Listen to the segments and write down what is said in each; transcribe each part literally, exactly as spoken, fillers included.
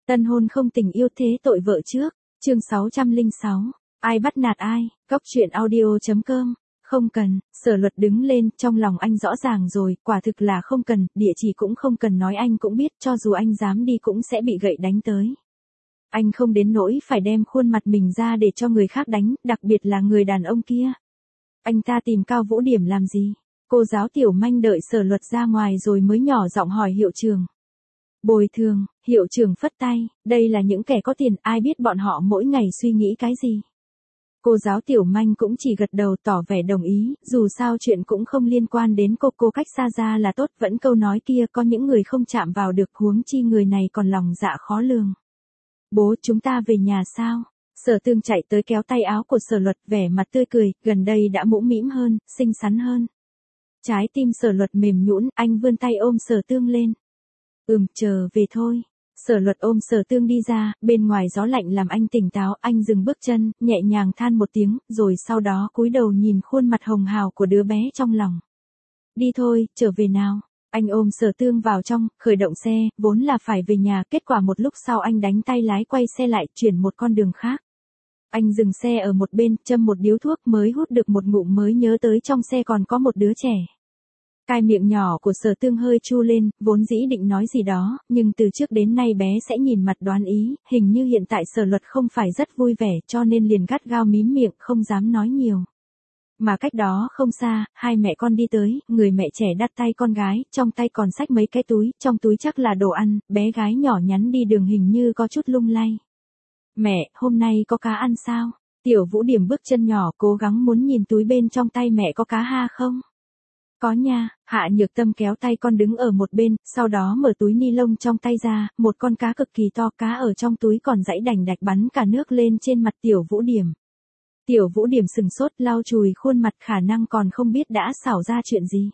Tân hôn không tình yêu thế tội vợ trước, chương sáu trăm lẻ sáu, ai bắt nạt ai, góc chuyện audio.com, không cần, Sở Luật đứng lên, trong lòng anh rõ ràng rồi, quả thực là không cần, địa chỉ cũng không cần nói anh cũng biết, cho dù anh dám đi cũng sẽ bị gậy đánh tới. Anh không đến nỗi phải đem khuôn mặt mình ra để cho người khác đánh, đặc biệt là người đàn ông kia. Anh ta tìm Cao Vũ Điểm làm gì? Cô giáo Tiểu Manh đợi Sở Luật ra ngoài rồi mới nhỏ giọng hỏi hiệu trưởng. Bồi thường, hiệu trưởng phất tay, đây là những kẻ có tiền, ai biết bọn họ mỗi ngày suy nghĩ cái gì. Cô giáo Tiểu Manh cũng chỉ gật đầu tỏ vẻ đồng ý, dù sao chuyện cũng không liên quan đến cô, cô cách xa ra là tốt, vẫn câu nói kia, có những người không chạm vào được, huống chi người này còn lòng dạ khó lường. Bố, chúng ta về nhà sao? Sở Tương chạy tới kéo tay áo của Sở Luật, vẻ mặt tươi cười, gần đây đã mũm mĩm hơn, xinh xắn hơn. Trái tim Sở Luật mềm nhũn, anh vươn tay ôm Sở Tương lên. Ừm, chờ về thôi. Sở Luật ôm Sở Tương đi ra, bên ngoài gió lạnh làm anh tỉnh táo, anh dừng bước chân, nhẹ nhàng than một tiếng, rồi sau đó cúi đầu nhìn khuôn mặt hồng hào của đứa bé trong lòng. Đi thôi, trở về nào. Anh ôm Sở Tương vào trong, khởi động xe, vốn là phải về nhà, kết quả một lúc sau anh đánh tay lái quay xe lại, chuyển một con đường khác. Anh dừng xe ở một bên, châm một điếu thuốc, mới hút được một ngụm mới nhớ tới trong xe còn có một đứa trẻ. Cái miệng nhỏ của Sở Tương hơi chu lên, vốn dĩ định nói gì đó, nhưng từ trước đến nay bé sẽ nhìn mặt đoán ý, hình như hiện tại Sở Luật không phải rất vui vẻ cho nên liền gắt gao mím miệng, không dám nói nhiều. Mà cách đó không xa, hai mẹ con đi tới, người mẹ trẻ đắt tay con gái, trong tay còn xách mấy cái túi, trong túi chắc là đồ ăn, bé gái nhỏ nhắn đi đường hình như có chút lung lay. Mẹ, hôm nay có cá ăn sao? Tiểu Vũ Điểm bước chân nhỏ cố gắng muốn nhìn túi bên trong tay mẹ có cá ha không? Có nha, Hạ Nhược Tâm kéo tay con đứng ở một bên, sau đó mở túi ni lông trong tay ra, một con cá cực kỳ to, cá ở trong túi còn dãy đành đạch bắn cả nước lên trên mặt Tiểu Vũ Điểm. Tiểu Vũ Điểm sừng sốt lau chùi khuôn mặt, khả năng còn không biết đã xảo ra chuyện gì.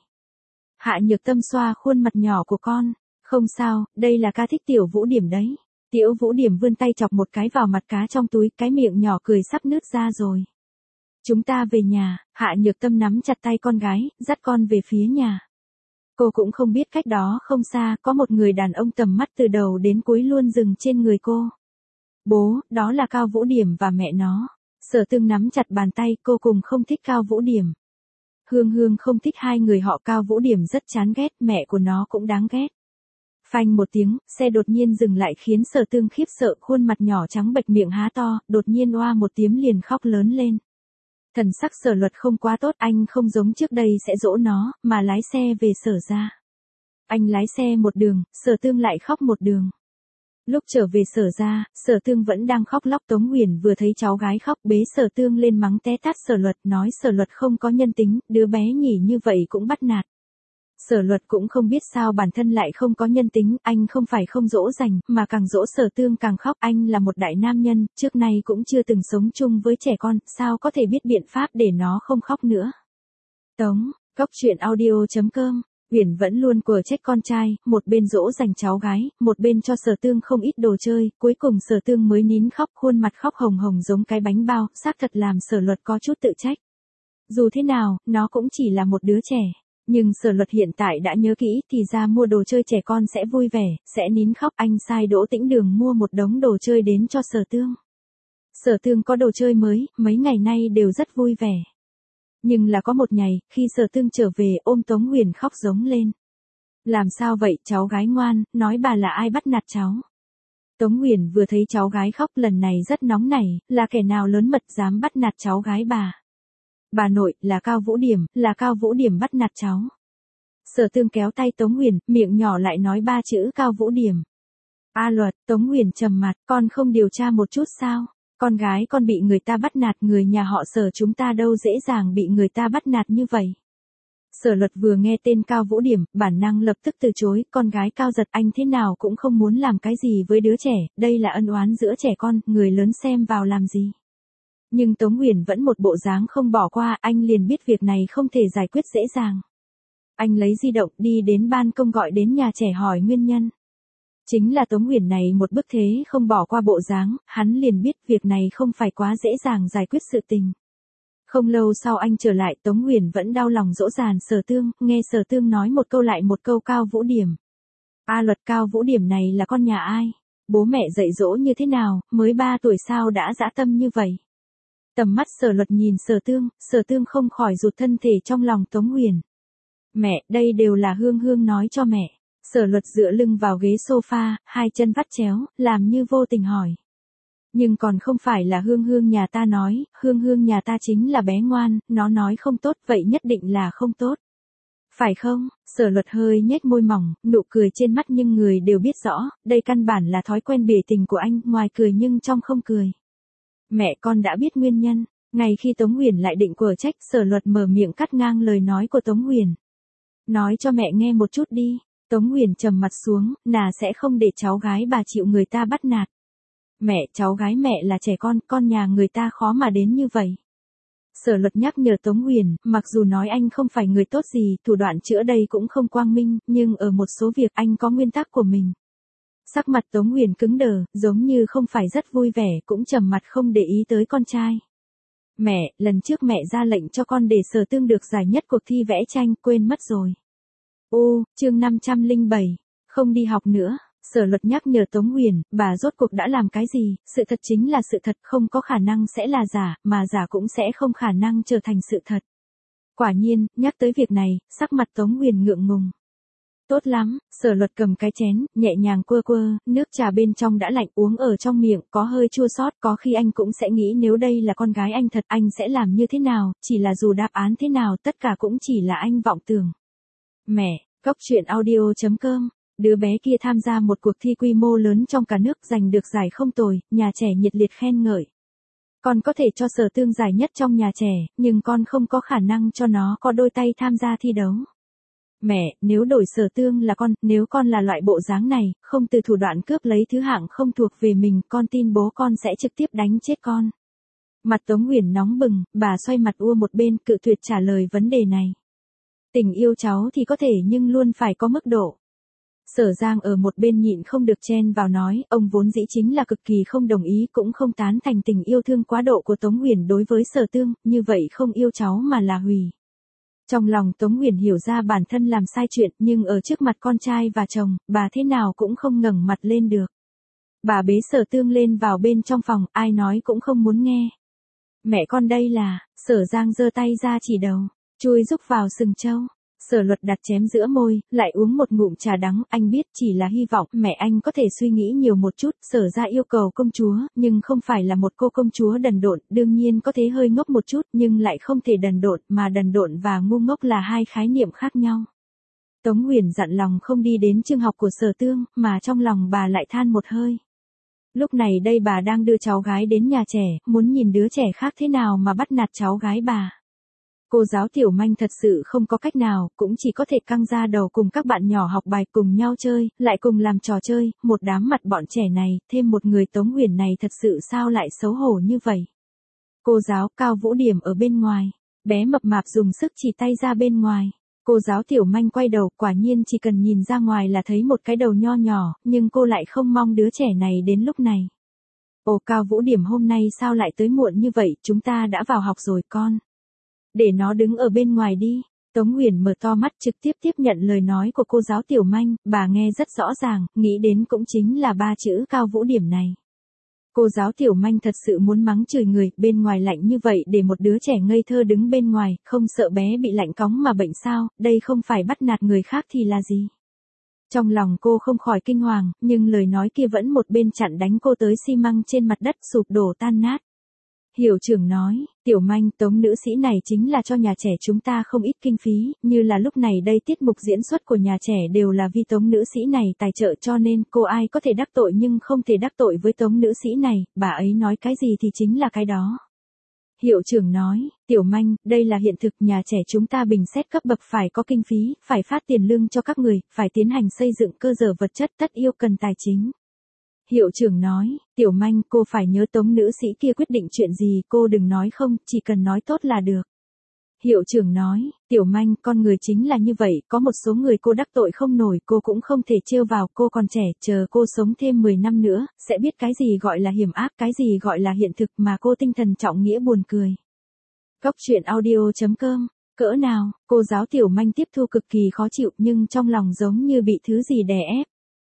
Hạ Nhược Tâm xoa khuôn mặt nhỏ của con, không sao, đây là cá thích Tiểu Vũ Điểm đấy. Tiểu Vũ Điểm vươn tay chọc một cái vào mặt cá trong túi, cái miệng nhỏ cười sắp nứt ra rồi. Chúng ta về nhà, Hạ Nhược Tâm nắm chặt tay con gái, dắt con về phía nhà. Cô cũng không biết cách đó không xa, có một người đàn ông tầm mắt từ đầu đến cuối luôn dừng trên người cô. Bố, đó là Cao Vũ Điểm và mẹ nó. Sở Tương nắm chặt bàn tay, cô cùng không thích Cao Vũ Điểm. Hương Hương không thích hai người họ, Cao Vũ Điểm rất chán ghét, mẹ của nó cũng đáng ghét. Phanh một tiếng, xe đột nhiên dừng lại khiến Sở Tương khiếp sợ, khuôn mặt nhỏ trắng bệch, miệng há to, đột nhiên oa một tiếng liền khóc lớn lên. Thần sắc Sở Luật không quá tốt, anh không giống trước đây sẽ dỗ nó, mà lái xe về Sở ra. Anh lái xe một đường, Sở Tương lại khóc một đường. Lúc trở về Sở ra, Sở Tương vẫn đang khóc lóc, Tống Huyền vừa thấy cháu gái khóc bế Sở Tương lên mắng té tát Sở Luật, nói Sở Luật không có nhân tính, đứa bé nhỉ như vậy cũng bắt nạt. Sở Luật cũng không biết sao bản thân lại không có nhân tính, anh không phải không dỗ dành, mà càng dỗ Sở Tương càng khóc, anh là một đại nam nhân, trước nay cũng chưa từng sống chung với trẻ con, sao có thể biết biện pháp để nó không khóc nữa. Tống, góc chuyện audio.com, Huyền vẫn luôn quở trách con trai, một bên dỗ dành cháu gái, một bên cho Sở Tương không ít đồ chơi, cuối cùng Sở Tương mới nín khóc, khuôn mặt khóc hồng hồng giống cái bánh bao, xác thật làm Sở Luật có chút tự trách. Dù thế nào, nó cũng chỉ là một đứa trẻ. Nhưng Sở Luật hiện tại đã nhớ kỹ, thì ra mua đồ chơi trẻ con sẽ vui vẻ, sẽ nín khóc, anh sai Đỗ Tĩnh Đường mua một đống đồ chơi đến cho Sở Tương. Sở Tương có đồ chơi mới, mấy ngày nay đều rất vui vẻ. Nhưng là có một ngày, khi Sở Tương trở về ôm Tống Huyền khóc giống lên. Làm sao vậy, cháu gái ngoan, nói bà là ai bắt nạt cháu. Tống Huyền vừa thấy cháu gái khóc lần này rất nóng nảy, là kẻ nào lớn mật dám bắt nạt cháu gái bà. Bà nội, là Cao Vũ Điểm, là Cao Vũ Điểm bắt nạt cháu. Sở Tương kéo tay Tống Huyền, miệng nhỏ lại nói ba chữ Cao Vũ Điểm. A Luật, Tống Huyền trầm mặt, con không điều tra một chút sao? Con gái con bị người ta bắt nạt, người nhà họ Sở chúng ta đâu dễ dàng bị người ta bắt nạt như vậy. Sở Luật vừa nghe tên Cao Vũ Điểm, bản năng lập tức từ chối, con gái Cao Giật anh thế nào cũng không muốn làm cái gì với đứa trẻ, đây là ân oán giữa trẻ con, người lớn xem vào làm gì. Nhưng Tống Huyền vẫn một bộ dáng không bỏ qua, anh liền biết việc này không thể giải quyết dễ dàng. Anh lấy di động đi đến ban công gọi đến nhà trẻ hỏi nguyên nhân. Chính là Tống Huyền này một bức thế không bỏ qua bộ dáng, hắn liền biết việc này không phải quá dễ dàng giải quyết sự tình. Không lâu sau anh trở lại, Tống Huyền vẫn đau lòng dỗ dành Sở Tương, nghe Sở Tương nói một câu lại một câu Cao Vũ Điểm. A Luật, Cao Vũ Điểm này là con nhà ai? Bố mẹ dạy dỗ như thế nào, mới ba tuổi sao đã dã tâm như vậy? Tầm mắt Sở Luật nhìn Sở Tương, Sở Tương không khỏi rụt thân thể trong lòng Tống Huyền. Mẹ, đây đều là Hương Hương nói cho mẹ. Sở Luật dựa lưng vào ghế sofa, hai chân vắt chéo, làm như vô tình hỏi. Nhưng còn không phải là Hương Hương nhà ta nói, Hương Hương nhà ta chính là bé ngoan, nó nói không tốt vậy nhất định là không tốt. Phải không? Sở Luật hơi nhếch môi mỏng, nụ cười trên mắt nhưng người đều biết rõ, đây căn bản là thói quen bể tình của anh, ngoài cười nhưng trong không cười. Mẹ con đã biết nguyên nhân, ngay khi Tống Huyền lại định quở trách, Sở Luật mở miệng cắt ngang lời nói của Tống Huyền. Nói cho mẹ nghe một chút đi. Tống Huyền trầm mặt xuống, nà sẽ không để cháu gái bà chịu người ta bắt nạt. Mẹ, cháu gái mẹ là trẻ con, con nhà người ta khó mà đến như vậy. Sở Luật nhắc nhở Tống Huyền, mặc dù nói anh không phải người tốt gì, thủ đoạn chữa đây cũng không quang minh, nhưng ở một số việc anh có nguyên tắc của mình. Sắc mặt Tống Huyền cứng đờ, giống như không phải rất vui vẻ, cũng trầm mặt không để ý tới con trai. Mẹ, lần trước mẹ ra lệnh cho con để Sở Tương được giải nhất cuộc thi vẽ tranh, quên mất rồi. Ô, chương năm trăm lẻ bảy, không đi học nữa. Sở Luật nhắc nhở Tống Huyền, bà rốt cuộc đã làm cái gì, sự thật chính là sự thật, không có khả năng sẽ là giả, mà giả cũng sẽ không khả năng trở thành sự thật. Quả nhiên, nhắc tới việc này, sắc mặt Tống Huyền ngượng ngùng. Tốt lắm, Sở Luật cầm cái chén, nhẹ nhàng quơ quơ, nước trà bên trong đã lạnh, uống ở trong miệng, có hơi chua xót, có khi anh cũng sẽ nghĩ nếu đây là con gái anh thật, anh sẽ làm như thế nào, chỉ là dù đáp án thế nào, tất cả cũng chỉ là anh vọng tưởng. Mẹ, Cóc truyện audio chấm com. Đứa bé kia tham gia một cuộc thi quy mô lớn trong cả nước, giành được giải không tồi, nhà trẻ nhiệt liệt khen ngợi. Con có thể cho Sở Tương giải nhất trong nhà trẻ, nhưng con không có khả năng cho nó có đôi tay tham gia thi đấu. Mẹ, nếu đổi Sở Tương là con, nếu con là loại bộ dáng này, không từ thủ đoạn cướp lấy thứ hạng không thuộc về mình, con tin bố con sẽ trực tiếp đánh chết con. Mặt Tống Huyền nóng bừng, bà xoay mặt ua một bên, cự tuyệt trả lời vấn đề này. Tình yêu cháu thì có thể nhưng luôn phải có mức độ. Sở Giang ở một bên nhịn không được chen vào nói, ông vốn dĩ chính là cực kỳ không đồng ý, cũng không tán thành tình yêu thương quá độ của Tống Huyền đối với Sở Tương, như vậy không yêu cháu mà là hủy. Trong lòng Tống Huyền hiểu ra bản thân làm sai chuyện, nhưng ở trước mặt con trai và chồng, bà thế nào cũng không ngẩng mặt lên được. Bà bế Sở Tương lên vào bên trong phòng, ai nói cũng không muốn nghe. Mẹ con đây là, Sở Giang giơ tay ra chỉ đầu, chui rúc vào sừng trâu. Sở Luật đặt chém giữa môi, lại uống một ngụm trà đắng, anh biết chỉ là hy vọng mẹ anh có thể suy nghĩ nhiều một chút, Sở ra yêu cầu công chúa, nhưng không phải là một cô công chúa đần độn, đương nhiên có thể hơi ngốc một chút, nhưng lại không thể đần độn, mà đần độn và ngu ngốc là hai khái niệm khác nhau. Tống Huyền dặn lòng không đi đến trường học của Sở Tương, mà trong lòng bà lại than một hơi. Lúc này đây bà đang đưa cháu gái đến nhà trẻ, muốn nhìn đứa trẻ khác thế nào mà bắt nạt cháu gái bà. Cô giáo Tiểu Manh thật sự không có cách nào, cũng chỉ có thể căng ra đầu cùng các bạn nhỏ học bài, cùng nhau chơi, lại cùng làm trò chơi, một đám mặt bọn trẻ này, thêm một người Tống Huyền này thật sự sao lại xấu hổ như vậy. Cô giáo Cao Vũ Điểm ở bên ngoài, bé mập mạp dùng sức chỉ tay ra bên ngoài. Cô giáo Tiểu Manh quay đầu, quả nhiên chỉ cần nhìn ra ngoài là thấy một cái đầu nho nhỏ, nhưng cô lại không mong đứa trẻ này đến lúc này. Ồ, Cao Vũ Điểm hôm nay sao lại tới muộn như vậy, chúng ta đã vào học rồi con. Để nó đứng ở bên ngoài đi. Tống Huyền mở to mắt trực tiếp tiếp nhận lời nói của cô giáo Tiểu Manh, bà nghe rất rõ ràng, nghĩ đến cũng chính là ba chữ Cao Vũ Điểm này. Cô giáo Tiểu Manh thật sự muốn mắng chửi người, bên ngoài lạnh như vậy để một đứa trẻ ngây thơ đứng bên ngoài, không sợ bé bị lạnh cóng mà bệnh sao, đây không phải bắt nạt người khác thì là gì. Trong lòng cô không khỏi kinh hoàng, nhưng lời nói kia vẫn một bên chặn đánh cô tới xi măng trên mặt đất sụp đổ tan nát. Hiệu trưởng nói, Tiểu Manh, Tống nữ sĩ này chính là cho nhà trẻ chúng ta không ít kinh phí, như là lúc này đây tiết mục diễn xuất của nhà trẻ đều là vì Tống nữ sĩ này tài trợ, cho nên cô ai có thể đắc tội nhưng không thể đắc tội với Tống nữ sĩ này, bà ấy nói cái gì thì chính là cái đó. Hiệu trưởng nói, Tiểu Manh, đây là hiện thực, nhà trẻ chúng ta bình xét cấp bậc phải có kinh phí, phải phát tiền lương cho các người, phải tiến hành xây dựng cơ sở vật chất, tất yêu cần tài chính. Hiệu trưởng nói, Tiểu Manh, cô phải nhớ Tống nữ sĩ kia quyết định chuyện gì, cô đừng nói không, chỉ cần nói tốt là được. Hiệu trưởng nói, Tiểu Manh, con người chính là như vậy, có một số người cô đắc tội không nổi, cô cũng không thể trêu vào, cô còn trẻ, chờ cô sống thêm mười năm nữa, sẽ biết cái gì gọi là hiểm ác, cái gì gọi là hiện thực mà cô tinh thần trọng nghĩa buồn cười. Cóc truyện audio chấm com, cỡ nào, cô giáo Tiểu Manh tiếp thu cực kỳ khó chịu nhưng trong lòng giống như bị thứ gì đè ép.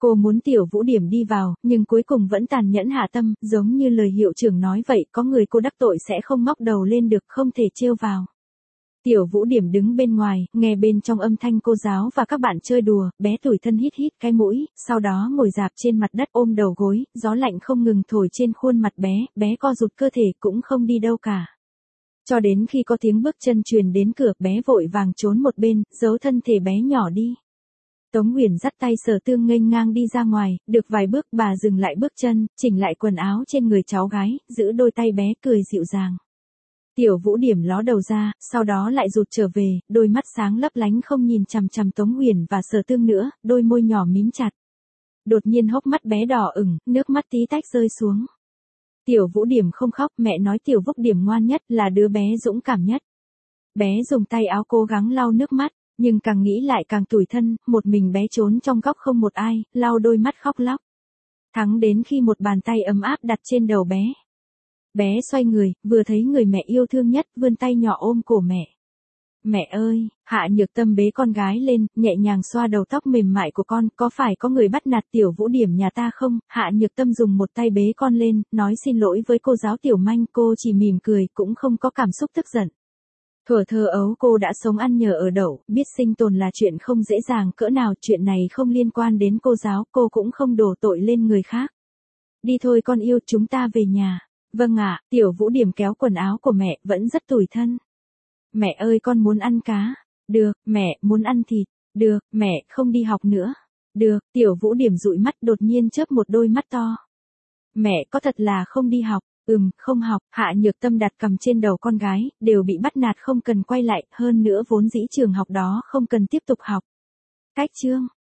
Cô muốn Tiểu Vũ Điểm đi vào, nhưng cuối cùng vẫn tàn nhẫn hạ tâm, giống như lời hiệu trưởng nói vậy, có người cô đắc tội sẽ không ngóc đầu lên được, không thể trêu vào. Tiểu Vũ Điểm đứng bên ngoài, nghe bên trong âm thanh cô giáo và các bạn chơi đùa, bé tủi thân hít hít cái mũi, sau đó ngồi dạp trên mặt đất ôm đầu gối, gió lạnh không ngừng thổi trên khuôn mặt bé, bé co rụt cơ thể cũng không đi đâu cả. Cho đến khi có tiếng bước chân truyền đến cửa, bé vội vàng trốn một bên, giấu thân thể bé nhỏ đi. Tống Huyền dắt tay Sở Tương nghênh ngang đi ra ngoài, được vài bước bà dừng lại bước chân, chỉnh lại quần áo trên người cháu gái, giữ đôi tay bé cười dịu dàng. Tiểu Vũ Điểm ló đầu ra, sau đó lại rụt trở về, đôi mắt sáng lấp lánh không nhìn chằm chằm Tống Huyền và Sở Tương nữa, đôi môi nhỏ mím chặt. Đột nhiên hốc mắt bé đỏ ửng, nước mắt tí tách rơi xuống. Tiểu Vũ Điểm không khóc, mẹ nói Tiểu Vũ Điểm ngoan nhất, là đứa bé dũng cảm nhất. Bé dùng tay áo cố gắng lau nước mắt, nhưng càng nghĩ lại càng tủi thân, một mình bé trốn trong góc không một ai, lau đôi mắt khóc lóc. Thắng đến khi một bàn tay ấm áp đặt trên đầu bé. Bé xoay người, vừa thấy người mẹ yêu thương nhất, vươn tay nhỏ ôm cổ mẹ. Mẹ ơi, Hạ Nhược Tâm bế con gái lên, nhẹ nhàng xoa đầu tóc mềm mại của con, có phải có người bắt nạt Tiểu Vũ Điểm nhà ta không? Hạ Nhược Tâm dùng một tay bế con lên, nói xin lỗi với cô giáo Tiểu Manh, cô chỉ mỉm cười, cũng không có cảm xúc tức giận. Thuở thơ ấu cô đã sống ăn nhờ ở đậu, biết sinh tồn là chuyện không dễ dàng cỡ nào, chuyện này không liên quan đến cô giáo, cô cũng không đổ tội lên người khác. Đi thôi con yêu, chúng ta về nhà. Vâng ạ, Tiểu Vũ Điểm kéo quần áo của mẹ, vẫn rất tủi thân. Mẹ ơi con muốn ăn cá. Được, mẹ, muốn ăn thịt. Được, mẹ, không đi học nữa. Được, Tiểu Vũ Điểm dụi mắt đột nhiên chớp một đôi mắt to. Mẹ có thật là không đi học. Ừm, không học. Hạ Nhược Tâm đặt cầm trên đầu con gái, đều bị bắt nạt không cần quay lại, hơn nữa vốn dĩ trường học đó không cần tiếp tục học. Cách chương.